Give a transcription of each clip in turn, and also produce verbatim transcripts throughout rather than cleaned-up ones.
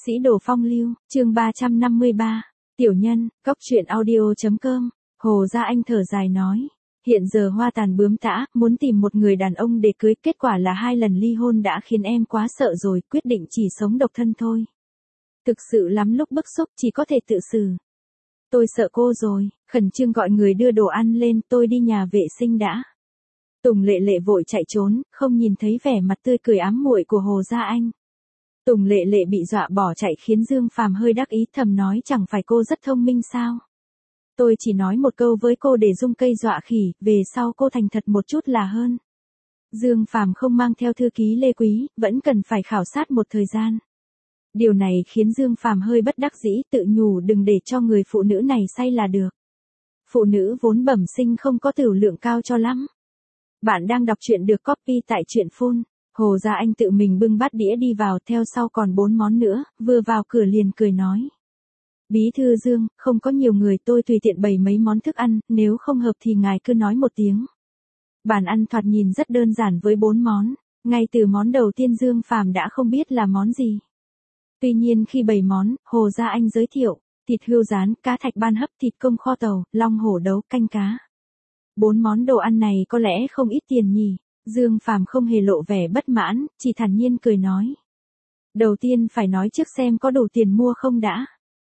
Sĩ đồ phong lưu, chương ba trăm năm mươi ba, tiểu nhân, cóc truyện audio.com, Hồ Gia Anh thở dài nói. Hiện giờ hoa tàn bướm tã, muốn tìm một người đàn ông để cưới, kết quả là hai lần ly hôn đã khiến em quá sợ rồi, quyết định chỉ sống độc thân thôi. Thực sự lắm lúc bức xúc, chỉ có thể tự xử. Tôi sợ cô rồi, khẩn trương gọi người đưa đồ ăn lên, tôi đi nhà vệ sinh đã. Tùng Lệ Lệ vội chạy trốn, không nhìn thấy vẻ mặt tươi cười ám muội của Hồ Gia Anh. Tùng Lệ Lệ bị dọa bỏ chạy khiến Dương Phàm hơi đắc ý, thầm nói chẳng phải cô rất thông minh sao. Tôi chỉ nói một câu với cô để dung cây dọa khỉ, về sau cô thành thật một chút là hơn. Dương Phàm không mang theo thư ký Lê Quý, vẫn cần phải khảo sát một thời gian. Điều này khiến Dương Phàm hơi bất đắc dĩ, tự nhủ đừng để cho người phụ nữ này say là được. Phụ nữ vốn bẩm sinh không có tửu lượng cao cho lắm. Bạn đang đọc truyện được copy tại truyện phone. Hồ Gia Anh tự mình bưng bát đĩa đi vào, theo sau còn bốn món nữa, vừa vào cửa liền cười nói. Bí thư Dương, không có nhiều người, tôi tùy tiện bày mấy món thức ăn, nếu không hợp thì ngài cứ nói một tiếng. Bàn ăn thoạt nhìn rất đơn giản với bốn món, ngay từ món đầu tiên Dương Phàm đã không biết là món gì. Tuy nhiên khi bày món, Hồ Gia Anh giới thiệu, thịt hươu rán, cá thạch ban hấp, thịt công kho tàu, long hổ đấu, canh cá. Bốn món đồ ăn này có lẽ không ít tiền nhỉ. Dương Phàm không hề lộ vẻ bất mãn, chỉ thản nhiên cười nói. Đầu tiên phải nói trước xem có đủ tiền mua không đã.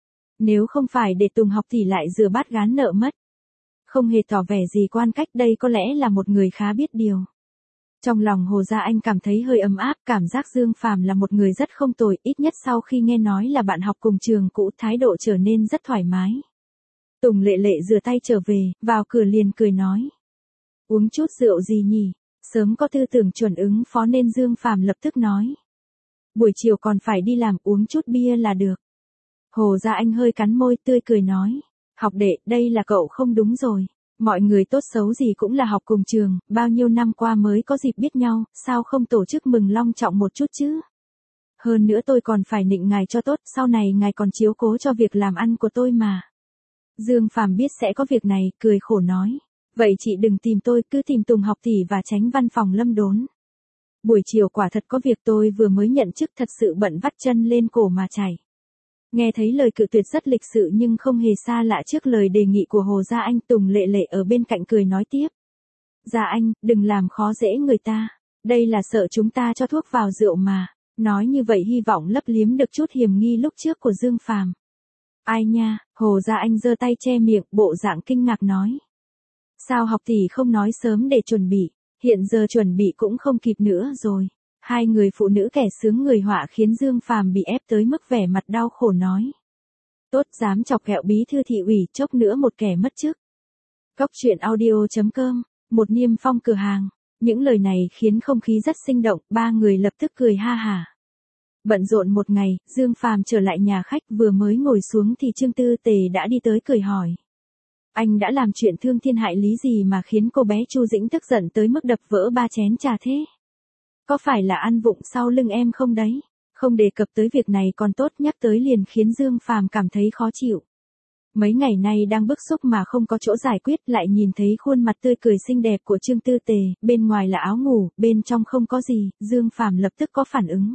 Nếu không phải để Tùng học thì lại rửa bát gán nợ mất. Không hề tỏ vẻ gì quan cách, đây có lẽ là một người khá biết điều. Trong lòng Hồ Gia Anh cảm thấy hơi ấm áp, cảm giác Dương Phàm là một người rất không tồi, ít nhất sau khi nghe nói là bạn học cùng trường cũ, thái độ trở nên rất thoải mái. Tùng Lệ Lệ rửa tay trở về, vào cửa liền cười nói. Uống chút rượu gì nhỉ? Sớm có tư tưởng chuẩn ứng phó nên Dương Phàm lập tức nói. Buổi chiều còn phải đi làm, uống chút bia là được. Hồ Gia Anh hơi cắn môi, tươi cười nói. Học đệ, đây là cậu không đúng rồi. Mọi người tốt xấu gì cũng là học cùng trường, bao nhiêu năm qua mới có dịp biết nhau, sao không tổ chức mừng long trọng một chút chứ? Hơn nữa tôi còn phải nịnh ngài cho tốt, sau này ngài còn chiếu cố cho việc làm ăn của tôi mà. Dương Phàm biết sẽ có việc này, cười khổ nói. Vậy chị đừng tìm tôi, cứ tìm Tùng học tỷ và tránh văn phòng Lâm Đốn. Buổi chiều quả thật có việc, tôi vừa mới nhận chức, thật sự bận vắt chân lên cổ mà chảy. Nghe thấy lời cự tuyệt rất lịch sự nhưng không hề xa lạ trước lời đề nghị của Hồ Gia Anh, Tùng Lệ Lệ ở bên cạnh cười nói tiếp. Gia Anh, đừng làm khó dễ người ta, đây là sợ chúng ta cho thuốc vào rượu mà. Nói như vậy hy vọng lấp liếm được chút hiểm nghi lúc trước của Dương Phàm. Ai nha, Hồ Gia Anh giơ tay che miệng, bộ dạng kinh ngạc nói. Sao học tỷ không nói sớm để chuẩn bị, hiện giờ chuẩn bị cũng không kịp nữa rồi. Hai người phụ nữ kẻ sướng người họa khiến Dương Phàm bị ép tới mức vẻ mặt đau khổ nói. Tốt dám chọc ghẹo bí thư thị ủy, chốc nữa một kẻ mất chức. Cóc truyện audio.com, một niêm phong cửa hàng. Những lời này khiến không khí rất sinh động, ba người lập tức cười ha hả. Bận rộn một ngày, Dương Phàm trở lại nhà khách, vừa mới ngồi xuống thì Trương Tư Tề đã đi tới cười hỏi. Anh đã làm chuyện thương thiên hại lý gì mà khiến cô bé Chu Dĩnh tức giận tới mức đập vỡ ba chén trà thế? Có phải là ăn vụng sau lưng em không đấy? Không đề cập tới việc này còn tốt, nhắc tới liền khiến Dương Phàm cảm thấy khó chịu. Mấy ngày nay đang bức xúc mà không có chỗ giải quyết, lại nhìn thấy khuôn mặt tươi cười xinh đẹp của Trương Tư Tề, bên ngoài là áo ngủ, bên trong không có gì, Dương Phàm lập tức có phản ứng.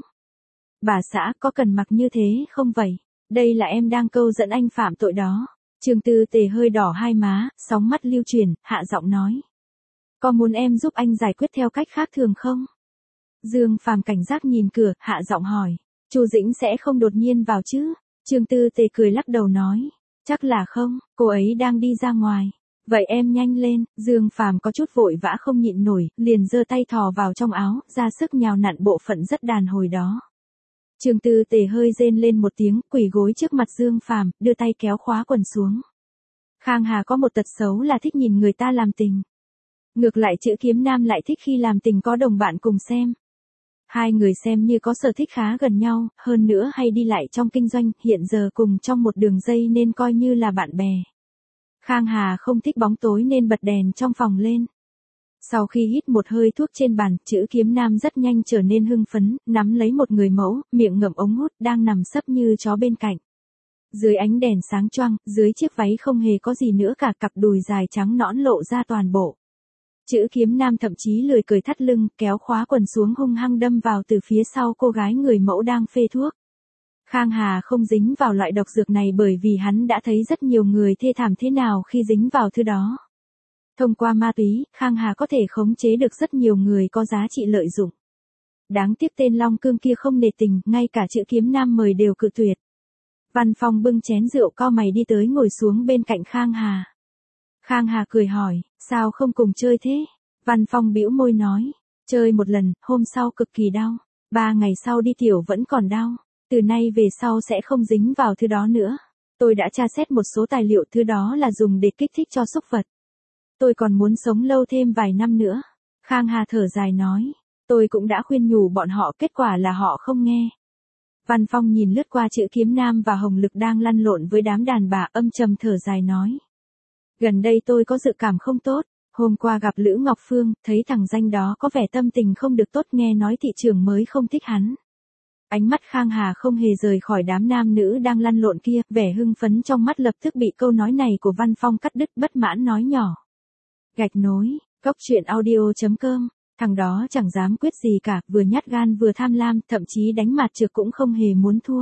Bà xã, có cần mặc như thế không vậy? Đây là em đang câu dẫn anh phạm tội đó. Trương Tư Tề hơi đỏ hai má, sóng mắt lưu chuyển, hạ giọng nói. Có muốn em giúp anh giải quyết theo cách khác thường không? Dương Phàm cảnh giác nhìn cửa, hạ giọng hỏi. Chu Dĩnh sẽ không đột nhiên vào chứ? Trương Tư Tề cười lắc đầu nói. Chắc là không, cô ấy đang đi ra ngoài. Vậy em nhanh lên. Dương Phàm có chút vội vã không nhịn nổi, liền giơ tay thò vào trong áo, ra sức nhào nặn bộ phận rất đàn hồi đó. Trương Tư Tề hơi rên lên một tiếng, quỳ gối trước mặt Dương Phàm, đưa tay kéo khóa quần xuống. Khang Hà có một tật xấu là thích nhìn người ta làm tình. Ngược lại chữ Kiếm Nam lại thích khi làm tình có đồng bạn cùng xem. Hai người xem như có sở thích khá gần nhau, hơn nữa hay đi lại trong kinh doanh, hiện giờ cùng trong một đường dây nên coi như là bạn bè. Khang Hà không thích bóng tối nên bật đèn trong phòng lên. Sau khi hít một hơi thuốc trên bàn, chữ Kiếm Nam rất nhanh trở nên hưng phấn, nắm lấy một người mẫu, miệng ngậm ống hút, đang nằm sấp như chó bên cạnh. Dưới ánh đèn sáng choang, dưới chiếc váy không hề có gì nữa cả, cặp đùi dài trắng nõn lộ ra toàn bộ. Chữ Kiếm Nam thậm chí lười cười thắt lưng, kéo khóa quần xuống hung hăng đâm vào từ phía sau cô gái người mẫu đang phê thuốc. Khang Hà không dính vào loại độc dược này bởi vì hắn đã thấy rất nhiều người thê thảm thế nào khi dính vào thứ đó. Thông qua ma túy, Khang Hà có thể khống chế được rất nhiều người có giá trị lợi dụng. Đáng tiếc tên Long Cương kia không nể tình, ngay cả chữ Kiếm Nam mời đều cự tuyệt. Văn Phong bưng chén rượu cau mày đi tới ngồi xuống bên cạnh Khang Hà. Khang Hà cười hỏi, sao không cùng chơi thế? Văn Phong bĩu môi nói, chơi một lần, hôm sau cực kỳ đau. Ba ngày sau đi tiểu vẫn còn đau. Từ nay về sau sẽ không dính vào thứ đó nữa. Tôi đã tra xét một số tài liệu, thứ đó là dùng để kích thích cho súc vật. Tôi còn muốn sống lâu thêm vài năm nữa. Khang Hà thở dài nói, tôi cũng đã khuyên nhủ bọn họ, kết quả là họ không nghe. Văn Phong nhìn lướt qua chữ Kiếm Nam và Hồng Lực đang lăn lộn với đám đàn bà, âm trầm thở dài nói. Gần đây tôi có dự cảm không tốt. Hôm qua gặp Lữ Ngọc Phương, thấy thằng danh đó có vẻ tâm tình không được tốt, nghe nói thị trường mới không thích hắn. Ánh mắt Khang Hà không hề rời khỏi đám nam nữ đang lăn lộn kia, vẻ hưng phấn trong mắt lập tức bị câu nói này của Văn Phong cắt đứt, bất mãn nói nhỏ. Gạch nối, cốc truyện audio chấm com, thằng đó chẳng dám quyết gì cả, vừa nhát gan vừa tham lam, thậm chí đánh mặt trược cũng không hề muốn thua.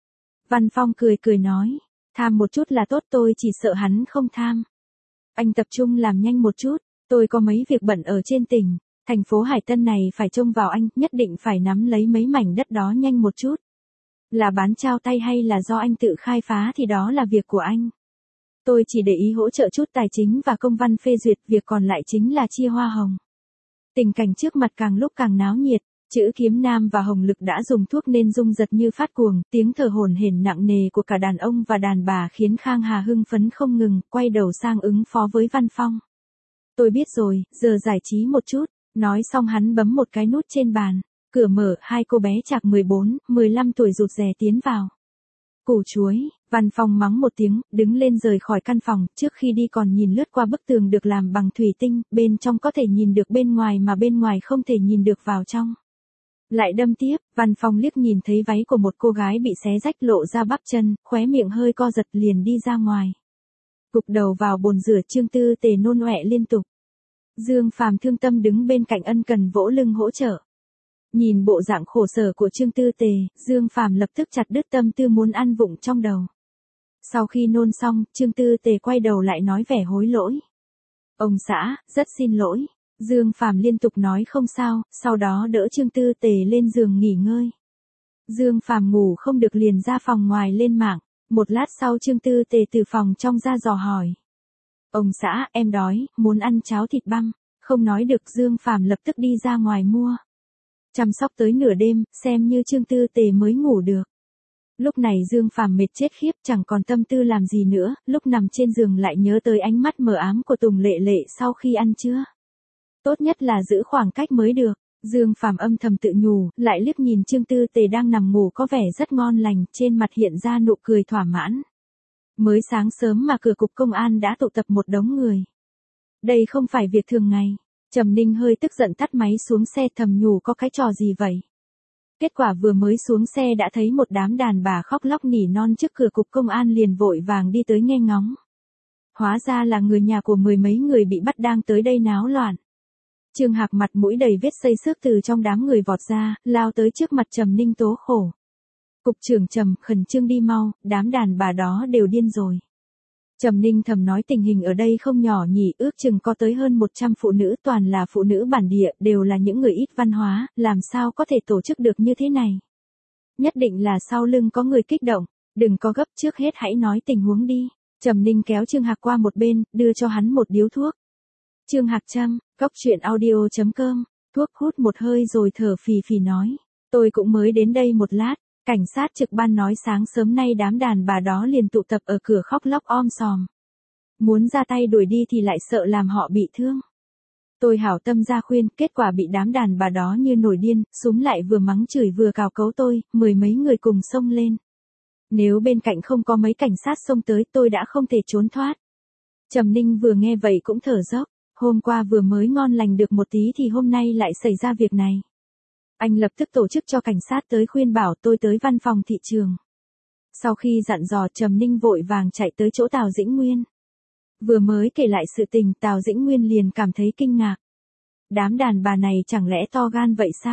Văn Phong cười cười nói, tham một chút là tốt, tôi chỉ sợ hắn không tham. Anh tập trung làm nhanh một chút, tôi có mấy việc bận ở trên tỉnh. Thành phố Hải Tân này phải trông vào anh, nhất định phải nắm lấy mấy mảnh đất đó nhanh một chút. Là bán trao tay hay là do anh tự khai phá thì đó là việc của anh. Tôi chỉ để ý hỗ trợ chút tài chính và công văn phê duyệt, việc còn lại chính là chia hoa hồng. Tình cảnh trước mặt càng lúc càng náo nhiệt, chữ Kiếm Nam và Hồng Lực đã dùng thuốc nên rung giật như phát cuồng, tiếng thở hổn hển nặng nề của cả đàn ông và đàn bà khiến Khang Hà hưng phấn không ngừng, quay đầu sang ứng phó với Văn Phong. Tôi biết rồi, giờ giải trí một chút. Nói xong hắn bấm một cái nút trên bàn, cửa mở, hai cô bé chạc mười bốn, mười lăm tuổi rụt rè tiến vào. Củ chuối, Văn Phong mắng một tiếng, đứng lên rời khỏi căn phòng, trước khi đi còn nhìn lướt qua bức tường được làm bằng thủy tinh, bên trong có thể nhìn được bên ngoài mà bên ngoài không thể nhìn được vào trong. Lại đâm tiếp, Văn Phong liếc nhìn thấy váy của một cô gái bị xé rách lộ ra bắp chân, khóe miệng hơi co giật liền đi ra ngoài. Gục đầu vào bồn rửa, Trương Tư Tề nôn ọe liên tục. Dương Phàm thương tâm đứng bên cạnh ân cần vỗ lưng hỗ trợ. Nhìn bộ dạng khổ sở của Trương Tư Tề, Dương Phàm lập tức chặt đứt tâm tư muốn ăn vụng trong đầu. Sau khi nôn xong, Trương Tư Tề quay đầu lại nói vẻ hối lỗi. Ông xã, rất xin lỗi. Dương Phàm liên tục nói không sao, sau đó đỡ Trương Tư Tề lên giường nghỉ ngơi. Dương Phàm ngủ không được liền ra phòng ngoài lên mạng. Một lát sau Trương Tư Tề từ phòng trong ra dò hỏi. Ông xã, em đói, muốn ăn cháo thịt băm. Không nói được, Dương Phàm lập tức đi ra ngoài mua. Chăm sóc tới nửa đêm, xem như Trương Tư Tề mới ngủ được. Lúc này Dương Phàm mệt chết khiếp, chẳng còn tâm tư làm gì nữa, lúc nằm trên giường lại nhớ tới ánh mắt mờ ám của Tùng Lệ Lệ sau khi ăn trưa. Tốt nhất là giữ khoảng cách mới được. Dương Phàm âm thầm tự nhủ, lại liếc nhìn Trương Tư Tề đang nằm ngủ có vẻ rất ngon lành, trên mặt hiện ra nụ cười thỏa mãn. Mới sáng sớm mà cửa cục công an đã tụ tập một đống người. Đây không phải việc thường ngày. Trầm Ninh hơi tức giận tắt máy xuống xe, thầm nhủ có cái trò gì vậy. Kết quả vừa mới xuống xe đã thấy một đám đàn bà khóc lóc nỉ non trước cửa cục công an, liền vội vàng đi tới nghe ngóng. Hóa ra là người nhà của mười mấy người bị bắt đang tới đây náo loạn. Trương Hạc mặt mũi đầy vết xây xước từ trong đám người vọt ra, lao tới trước mặt Trầm Ninh tố khổ. Cục trưởng Trầm, khẩn trương đi mau, đám đàn bà đó đều điên rồi. Trầm Ninh thầm nói tình hình ở đây không nhỏ nhỉ, ước chừng có tới hơn một trăm phụ nữ, toàn là phụ nữ bản địa, đều là những người ít văn hóa, làm sao có thể tổ chức được như thế này. Nhất định là sau lưng có người kích động, đừng có gấp, trước hết hãy nói tình huống đi. Trầm Ninh kéo Trương Hạc qua một bên, đưa cho hắn một điếu thuốc. Trương Hạc châm, cốc truyện audio chấm com, thuốc hút một hơi rồi thở phì phì nói. Tôi cũng mới đến đây một lát. Cảnh sát trực ban nói sáng sớm nay đám đàn bà đó liền tụ tập ở cửa khóc lóc om sòm. Muốn ra tay đuổi đi thì lại sợ làm họ bị thương. Tôi hảo tâm ra khuyên, kết quả bị đám đàn bà đó như nổi điên, súm lại vừa mắng chửi vừa cào cấu tôi, mười mấy người cùng xông lên. Nếu bên cạnh không có mấy cảnh sát xông tới tôi đã không thể trốn thoát. Trầm Ninh vừa nghe vậy cũng thở dốc, hôm qua vừa mới ngon lành được một tí thì hôm nay lại xảy ra việc này. Anh lập tức tổ chức cho cảnh sát tới khuyên bảo, tôi tới văn phòng thị trường. Sau khi dặn dò, Trầm Ninh vội vàng chạy tới chỗ Tào Dĩnh Nguyên. Vừa mới kể lại sự tình, Tào Dĩnh Nguyên liền cảm thấy kinh ngạc. Đám đàn bà này chẳng lẽ to gan vậy sao?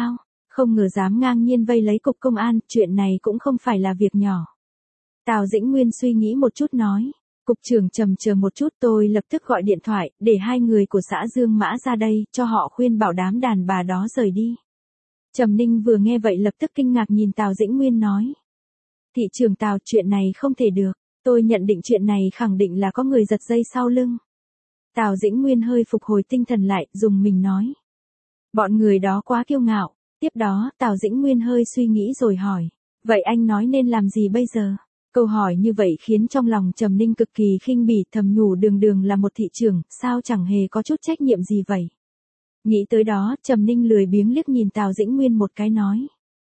Không ngờ dám ngang nhiên vây lấy cục công an, chuyện này cũng không phải là việc nhỏ. Tào Dĩnh Nguyên suy nghĩ một chút nói. Cục trưởng trầm chờ một chút, tôi lập tức gọi điện thoại, để hai người của xã Dương Mã ra đây, cho họ khuyên bảo đám đàn bà đó rời đi. Trầm Ninh vừa nghe vậy lập tức kinh ngạc nhìn Tào Dĩnh Nguyên nói. Thị trưởng Tào, chuyện này không thể được, tôi nhận định chuyện này khẳng định là có người giật dây sau lưng. Tào Dĩnh Nguyên hơi phục hồi tinh thần lại, dùng mình nói. Bọn người đó quá kiêu ngạo. Tiếp đó, Tào Dĩnh Nguyên hơi suy nghĩ rồi hỏi. Vậy anh nói nên làm gì bây giờ? Câu hỏi như vậy khiến trong lòng Trầm Ninh cực kỳ khinh bỉ, thầm nhủ đường đường là một thị trưởng, sao chẳng hề có chút trách nhiệm gì vậy? Nghĩ tới đó, Trầm Ninh lười biếng liếc nhìn Tào Dĩnh Nguyên một cái nói.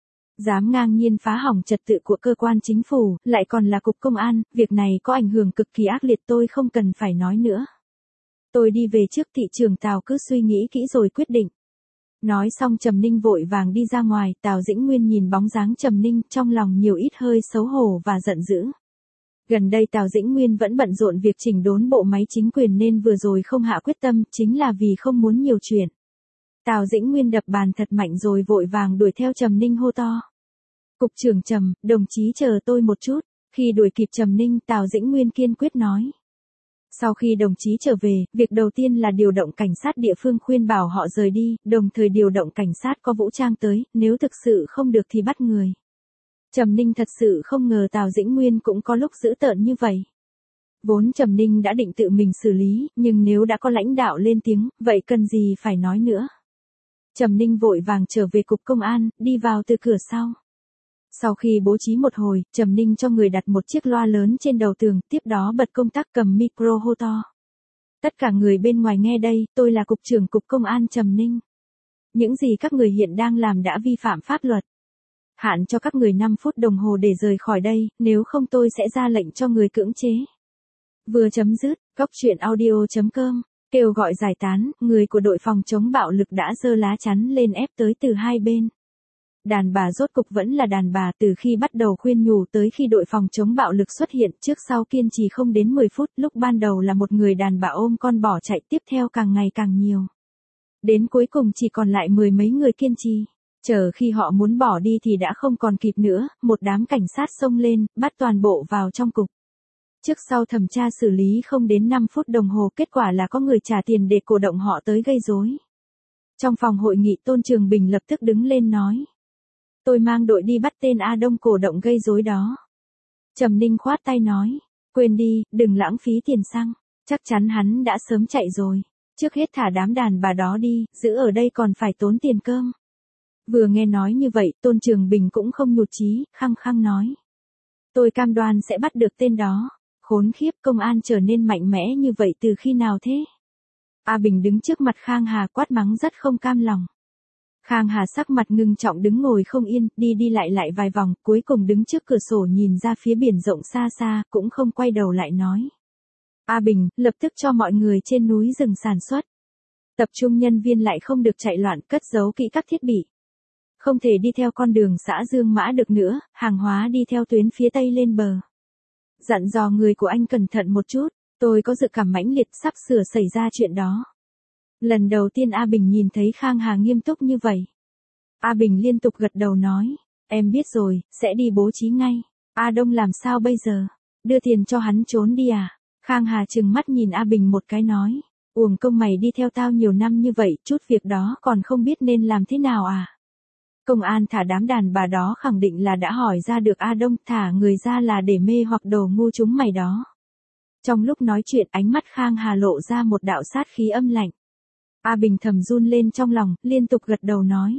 Dám ngang nhiên phá hỏng trật tự của cơ quan chính phủ, lại còn là cục công an, việc này có ảnh hưởng cực kỳ ác liệt, tôi không cần phải nói nữa. Tôi đi về trước, thị trưởng Tào cứ suy nghĩ kỹ rồi quyết định. Nói xong Trầm Ninh vội vàng đi ra ngoài, Tào Dĩnh Nguyên nhìn bóng dáng Trầm Ninh, trong lòng nhiều ít hơi xấu hổ và giận dữ. Gần đây Tào Dĩnh Nguyên vẫn bận rộn việc chỉnh đốn bộ máy chính quyền nên vừa rồi không hạ quyết tâm, chính là vì không muốn nhiều chuyện. Tào Dĩnh Nguyên đập bàn thật mạnh rồi vội vàng đuổi theo Trầm Ninh hô to. Cục trưởng Trầm, đồng chí chờ tôi một chút. Khi đuổi kịp Trầm Ninh, Tào Dĩnh Nguyên kiên quyết nói. Sau khi đồng chí trở về, việc đầu tiên là điều động cảnh sát địa phương khuyên bảo họ rời đi, đồng thời điều động cảnh sát có vũ trang tới, nếu thực sự không được thì bắt người. Trầm Ninh thật sự không ngờ Tào Dĩnh Nguyên cũng có lúc dữ tợn như vậy. Vốn Trầm Ninh đã định tự mình xử lý, nhưng nếu đã có lãnh đạo lên tiếng, vậy cần gì phải nói nữa. Trầm Ninh vội vàng trở về cục công an, đi vào từ cửa sau. Sau khi bố trí một hồi, Trầm Ninh cho người đặt một chiếc loa lớn trên đầu tường, tiếp đó bật công tắc cầm micro hô to. Tất cả người bên ngoài nghe đây, tôi là cục trưởng cục công an Trầm Ninh. Những gì các người hiện đang làm đã vi phạm pháp luật. Hạn cho các người năm phút đồng hồ để rời khỏi đây, nếu không tôi sẽ ra lệnh cho người cưỡng chế. Vừa chấm dứt, cóc truyện audio chấm com, kêu gọi giải tán, người của đội phòng chống bạo lực đã giơ lá chắn lên ép tới từ hai bên. Đàn bà rốt cục vẫn là đàn bà, từ khi bắt đầu khuyên nhủ tới khi đội phòng chống bạo lực xuất hiện, trước sau kiên trì không đến mười phút, lúc ban đầu là một người đàn bà ôm con bỏ chạy, tiếp theo càng ngày càng nhiều. Đến cuối cùng chỉ còn lại mười mấy người kiên trì. Chờ khi họ muốn bỏ đi thì đã không còn kịp nữa, một đám cảnh sát xông lên, bắt toàn bộ vào trong cục. Trước sau thẩm tra xử lý không đến năm phút đồng hồ, kết quả là có người trả tiền để cổ động họ tới gây rối. Trong phòng hội nghị Tôn Trường Bình lập tức đứng lên nói. Tôi mang đội đi bắt tên A Đông cổ động gây rối đó. Trầm Ninh khoát tay nói. Quên đi, đừng lãng phí tiền xăng. Chắc chắn hắn đã sớm chạy rồi. Trước hết thả đám đàn bà đó đi, giữ ở đây còn phải tốn tiền cơm. Vừa nghe nói như vậy, Tôn Trường Bình cũng không nhụt chí, khăng khăng nói. Tôi cam đoan sẽ bắt được tên đó. Khốn khiếp, công an trở nên mạnh mẽ như vậy từ khi nào thế? A Bình đứng trước mặt Khang Hà quát mắng rất không cam lòng. Khang Hà sắc mặt ngưng trọng đứng ngồi không yên, đi đi lại lại vài vòng, cuối cùng đứng trước cửa sổ nhìn ra phía biển rộng xa xa, cũng không quay đầu lại nói. A Bình, lập tức cho mọi người trên núi dừng sản xuất. Tập trung nhân viên lại không được chạy loạn, cất giấu kỹ các thiết bị. Không thể đi theo con đường xã Dương Mã được nữa, hàng hóa đi theo tuyến phía tây lên bờ. Dặn dò người của anh cẩn thận một chút, tôi có dự cảm mãnh liệt sắp sửa xảy ra chuyện đó. Lần đầu tiên A Bình nhìn thấy Khang Hà nghiêm túc như vậy. A Bình liên tục gật đầu nói, em biết rồi, sẽ đi bố trí ngay. A Đông làm sao bây giờ? Đưa tiền cho hắn trốn đi à? Khang Hà trừng mắt nhìn A Bình một cái nói, uổng công mày đi theo tao nhiều năm như vậy, chút việc đó còn không biết nên làm thế nào à? Công an thả đám đàn bà đó khẳng định là đã hỏi ra được A Đông, thả người ra là để mê hoặc đồ ngu chúng mày đó. Trong lúc nói chuyện, ánh mắt Khang Hà lộ ra một đạo sát khí âm lạnh. A Bình thầm run lên trong lòng, liên tục gật đầu nói.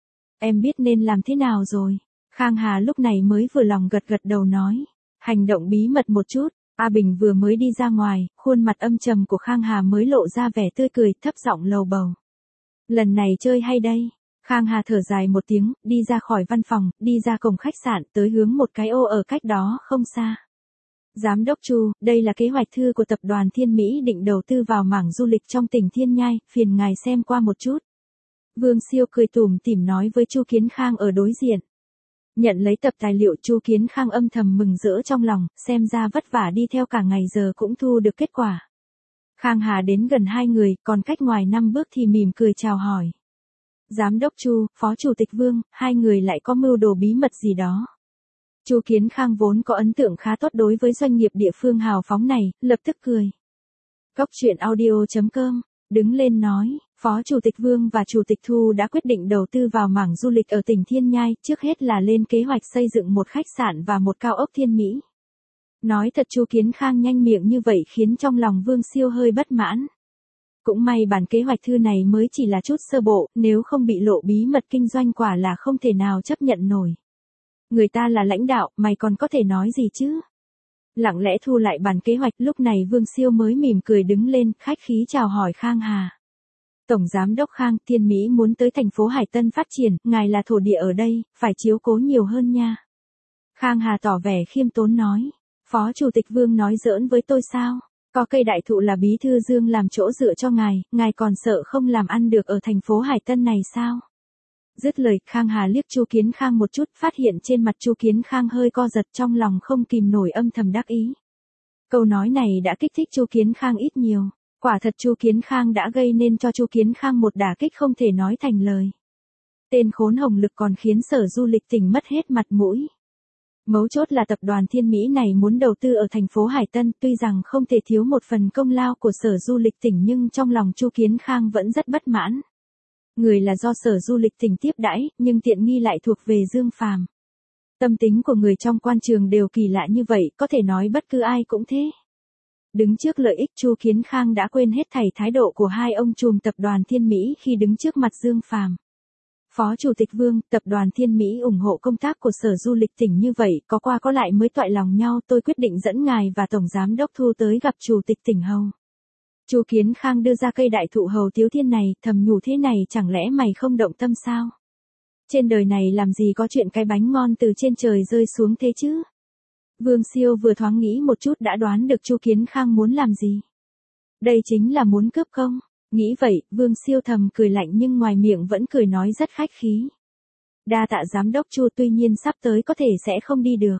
Em biết nên làm thế nào rồi. Khang Hà lúc này mới vừa lòng gật gật đầu nói. Hành động bí mật một chút. A Bình vừa mới đi ra ngoài, khuôn mặt âm trầm của Khang Hà mới lộ ra vẻ tươi cười, thấp giọng lầu bầu. Lần này chơi hay đây. Khang Hà thở dài một tiếng, đi ra khỏi văn phòng, đi ra cổng khách sạn, tới hướng một cái ô ở cách đó không xa. Giám đốc Chu, đây là kế hoạch thư của tập đoàn Thiên Mỹ định đầu tư vào mảng du lịch trong tỉnh Thiên Nhai, phiền ngài xem qua một chút. Vương Siêu cười tủm tỉm nói với Chu Kiến Khang ở đối diện. Nhận lấy tập tài liệu, Chu Kiến Khang âm thầm mừng rỡ trong lòng, xem ra vất vả đi theo cả ngày giờ cũng thu được kết quả. Khang Hà đến gần hai người, còn cách ngoài năm bước thì mỉm cười chào hỏi. Giám đốc Chu, Phó Chủ tịch Vương, hai người lại có mưu đồ bí mật gì đó. Chu Kiến Khang vốn có ấn tượng khá tốt đối với doanh nghiệp địa phương hào phóng này, lập tức cười. Cốc truyện audio chấm com, đứng lên nói, Phó Chủ tịch Vương và Chủ tịch Thu đã quyết định đầu tư vào mảng du lịch ở tỉnh Thiên Nhai, trước hết là lên kế hoạch xây dựng một khách sạn và một cao ốc Thiên Mỹ. Nói thật Chu Kiến Khang nhanh miệng như vậy khiến trong lòng Vương Siêu hơi bất mãn. Cũng may bản kế hoạch thư này mới chỉ là chút sơ bộ, nếu không bị lộ bí mật kinh doanh quả là không thể nào chấp nhận nổi. Người ta là lãnh đạo, mày còn có thể nói gì chứ? Lặng lẽ thu lại bản kế hoạch, lúc này Vương Siêu mới mỉm cười đứng lên, khách khí chào hỏi Khang Hà. Tổng Giám đốc Khang, Thiên Mỹ muốn tới thành phố Hải Tân phát triển, ngài là thổ địa ở đây, phải chiếu cố nhiều hơn nha. Khang Hà tỏ vẻ khiêm tốn nói, Phó Chủ tịch Vương nói giỡn với tôi sao? Có cây đại thụ là Bí thư Dương làm chỗ dựa cho ngài, ngài còn sợ không làm ăn được ở thành phố Hải Tân này sao? Dứt lời, Khang Hà liếc Chu Kiến Khang một chút, phát hiện trên mặt Chu Kiến Khang hơi co giật, trong lòng không kìm nổi âm thầm đắc ý. Câu nói này đã kích thích Chu Kiến Khang ít nhiều. Quả thật Chu Kiến Khang đã gây nên cho Chu Kiến Khang một đả kích không thể nói thành lời. Tên khốn hồng lực còn khiến Sở Du lịch tỉnh mất hết mặt mũi. Mấu chốt là tập đoàn Thiên Mỹ này muốn đầu tư ở thành phố Hải Tân, tuy rằng không thể thiếu một phần công lao của Sở Du lịch tỉnh nhưng trong lòng Chu Kiến Khang vẫn rất bất mãn. Người là do Sở Du lịch tỉnh tiếp đãi, nhưng tiện nghi lại thuộc về Dương Phàm. Tâm tính của người trong quan trường đều kỳ lạ như vậy, có thể nói bất cứ ai cũng thế. Đứng trước lợi ích, Chu Kiến Khang đã quên hết thảy thái độ của hai ông trùm tập đoàn Thiên Mỹ khi đứng trước mặt Dương Phàm. Phó Chủ tịch Vương, tập đoàn Thiên Mỹ ủng hộ công tác của Sở Du lịch tỉnh như vậy, có qua có lại mới toại lòng nhau, tôi quyết định dẫn ngài và Tổng Giám đốc Thu tới gặp Chủ tịch tỉnh Hầu. Chu Kiến Khang đưa ra cây đại thụ Hầu Tiếu Thiên này, thầm nhủ thế này chẳng lẽ mày không động tâm sao? Trên đời này làm gì có chuyện cái bánh ngon từ trên trời rơi xuống thế chứ? Vương Siêu vừa thoáng nghĩ một chút đã đoán được Chu Kiến Khang muốn làm gì. Đây chính là muốn cướp công. Nghĩ vậy, Vương Siêu thầm cười lạnh nhưng ngoài miệng vẫn cười nói rất khách khí. Đa tạ Giám đốc Chu, tuy nhiên sắp tới có thể sẽ không đi được.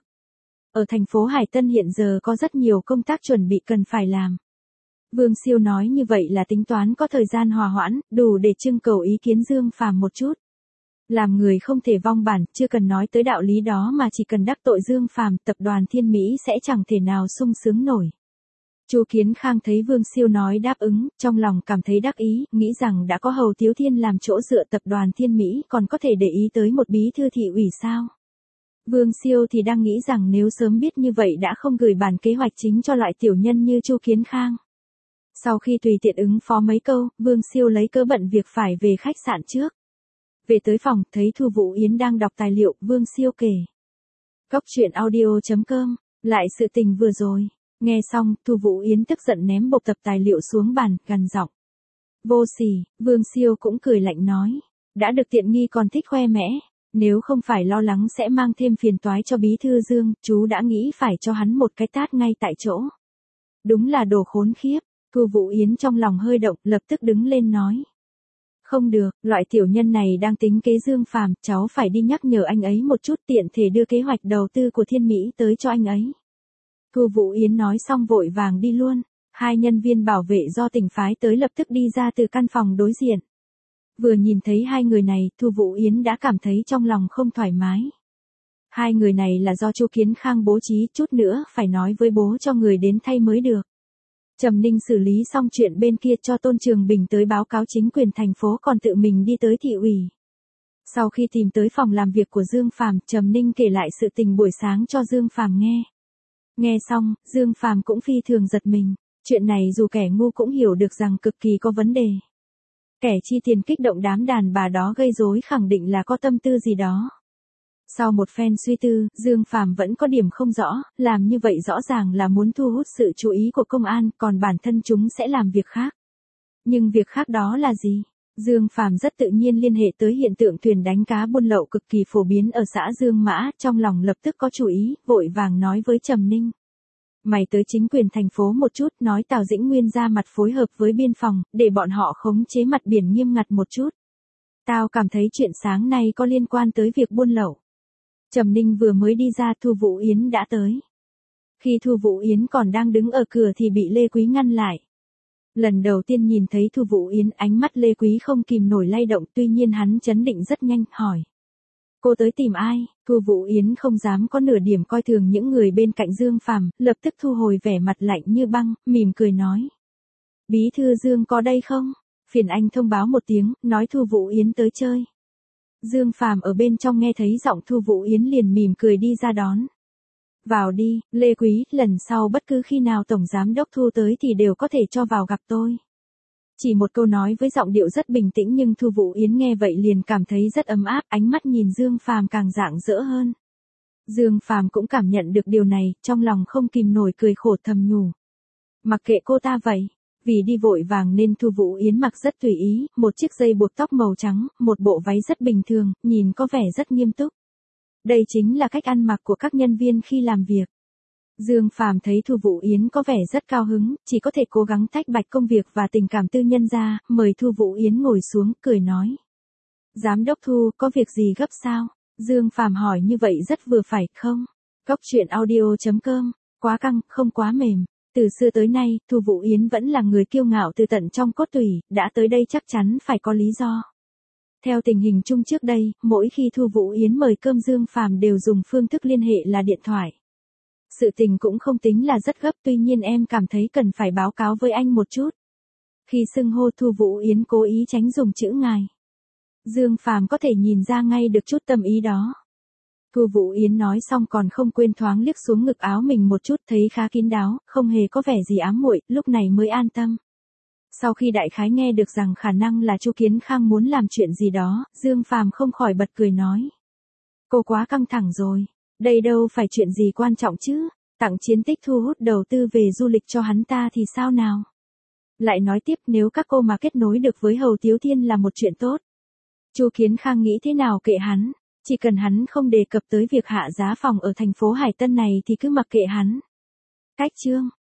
Ở thành phố Hải Tân hiện giờ có rất nhiều công tác chuẩn bị cần phải làm. Vương Siêu nói như vậy là tính toán có thời gian hòa hoãn, đủ để trưng cầu ý kiến Dương Phàm một chút. Làm người không thể vong bản, chưa cần nói tới đạo lý đó mà chỉ cần đắc tội Dương Phàm, tập đoàn Thiên Mỹ sẽ chẳng thể nào sung sướng nổi. Chu Kiến Khang thấy Vương Siêu nói đáp ứng, trong lòng cảm thấy đắc ý, nghĩ rằng đã có Hầu Tiếu Thiên làm chỗ dựa tập đoàn Thiên Mỹ, còn có thể để ý tới một bí thư thị ủy sao? Vương Siêu thì đang nghĩ rằng nếu sớm biết như vậy đã không gửi bản kế hoạch chính cho loại tiểu nhân như Chu Kiến Khang. Sau khi tùy tiện ứng phó mấy câu, Vương Siêu lấy cớ bận việc phải về khách sạn trước. Về tới phòng, thấy Thu Vũ Yến đang đọc tài liệu, Vương Siêu kể. Cốc truyện audio chấm com, lại sự tình vừa rồi. Nghe xong, Thu Vũ Yến tức giận ném bộc tập tài liệu xuống bàn, gằn giọng. Vô sỉ, Vương Siêu cũng cười lạnh nói. Đã được tiện nghi còn thích khoe mẽ. Nếu không phải lo lắng sẽ mang thêm phiền toái cho Bí thư Dương, chú đã nghĩ phải cho hắn một cái tát ngay tại chỗ. Đúng là đồ khốn khiếp. Thu Vũ Yến trong lòng hơi động, lập tức đứng lên nói. Không được, loại tiểu nhân này đang tính kế Dương Phàm, cháu phải đi nhắc nhở anh ấy một chút, tiện thể đưa kế hoạch đầu tư của Thiên Mỹ tới cho anh ấy. Thu Vũ Yến nói xong vội vàng đi luôn. Hai nhân viên bảo vệ do tỉnh phái tới lập tức đi ra từ căn phòng đối diện. Vừa nhìn thấy hai người này, Thu Vũ Yến đã cảm thấy trong lòng không thoải mái. Hai người này là do Chu Kiến Khang bố trí, chút nữa phải nói với bố cho người đến thay mới được. Trầm Ninh xử lý xong chuyện bên kia cho Tôn Trường Bình tới báo cáo chính quyền thành phố, còn tự mình đi tới thị ủy. Sau khi tìm tới phòng làm việc của Dương Phàm, Trầm Ninh kể lại sự tình buổi sáng cho Dương Phàm nghe. Nghe xong, Dương Phàm cũng phi thường giật mình. Chuyện này dù kẻ ngu cũng hiểu được rằng cực kỳ có vấn đề. Kẻ chi tiền kích động đám đàn bà đó gây rối khẳng định là có tâm tư gì đó. Sau một phen suy tư, Dương Phàm vẫn có điểm không rõ, làm như vậy rõ ràng là muốn thu hút sự chú ý của công an, còn bản thân chúng sẽ làm việc khác. Nhưng việc khác đó là gì? Dương Phàm rất tự nhiên liên hệ tới hiện tượng thuyền đánh cá buôn lậu cực kỳ phổ biến ở xã Dương Mã, trong lòng lập tức có chú ý, vội vàng nói với Trầm Ninh. Mày tới chính quyền thành phố một chút, nói Tào Dĩnh Nguyên ra mặt phối hợp với biên phòng, để bọn họ khống chế mặt biển nghiêm ngặt một chút. Tao cảm thấy chuyện sáng nay có liên quan tới việc buôn lậu. Trầm Ninh vừa mới đi ra, Thu Vũ Yến đã tới. Khi Thu Vũ Yến còn đang đứng ở cửa thì bị Lê Quý ngăn lại. Lần đầu tiên nhìn thấy Thu Vũ Yến, ánh mắt Lê Quý không kìm nổi lay động, tuy nhiên hắn trấn định rất nhanh, hỏi. Cô tới tìm ai? Thu Vũ Yến không dám có nửa điểm coi thường những người bên cạnh Dương Phàm, lập tức thu hồi vẻ mặt lạnh như băng, mỉm cười nói. Bí thư Dương có đây không? Phiền anh thông báo một tiếng, nói Thu Vũ Yến tới chơi. Dương Phàm ở bên trong nghe thấy giọng Thu Vũ Yến liền mỉm cười đi ra đón. Vào đi, Lê Quý, lần sau bất cứ khi nào Tổng Giám Đốc Thu tới thì đều có thể cho vào gặp tôi. Chỉ một câu nói với giọng điệu rất bình tĩnh nhưng Thu Vũ Yến nghe vậy liền cảm thấy rất ấm áp, ánh mắt nhìn Dương Phàm càng rạng rỡ hơn. Dương Phàm cũng cảm nhận được điều này, trong lòng không kìm nổi cười khổ thầm nhủ. Mặc kệ cô ta vậy, vì đi vội vàng nên Thu Vũ Yến mặc rất tùy ý, một chiếc dây buộc tóc màu trắng, một bộ váy rất bình thường, nhìn có vẻ rất nghiêm túc. Đây chính là cách ăn mặc của các nhân viên khi làm việc. Dương Phàm thấy Thu Vũ Yến có vẻ rất cao hứng, chỉ có thể cố gắng tách bạch công việc và tình cảm tư nhân ra, mời Thu Vũ Yến ngồi xuống, cười nói. Giám đốc Thu, có việc gì gấp sao? Dương Phàm hỏi như vậy rất vừa phải, không? Cóc truyện audio chấm com, quá căng, không quá mềm. Từ xưa tới nay, Thu Vũ Yến vẫn là người kiêu ngạo từ tận trong cốt tủy, đã tới đây chắc chắn phải có lý do. Theo tình hình chung trước đây, mỗi khi Thu Vũ Yến mời cơm Dương Phàm đều dùng phương thức liên hệ là điện thoại. Sự tình cũng không tính là rất gấp, tuy nhiên em cảm thấy cần phải báo cáo với anh một chút. Khi xưng hô Thu Vũ Yến cố ý tránh dùng chữ ngài. Dương Phàm có thể nhìn ra ngay được chút tâm ý đó. Thu Vũ Yến nói xong còn không quên thoáng liếc xuống ngực áo mình một chút, thấy khá kín đáo, không hề có vẻ gì ám muội, lúc này mới an tâm. Sau khi đại khái nghe được rằng khả năng là Chu Kiến Khang muốn làm chuyện gì đó, Dương Phàm không khỏi bật cười nói. Cô quá căng thẳng rồi, đây đâu phải chuyện gì quan trọng chứ, tặng chiến tích thu hút đầu tư về du lịch cho hắn ta thì sao nào. Lại nói tiếp, nếu các cô mà kết nối được với Hầu Tiếu Thiên là một chuyện tốt. Chu Kiến Khang nghĩ thế nào kệ hắn, chỉ cần hắn không đề cập tới việc hạ giá phòng ở thành phố Hải Tân này thì cứ mặc kệ hắn. Cách chương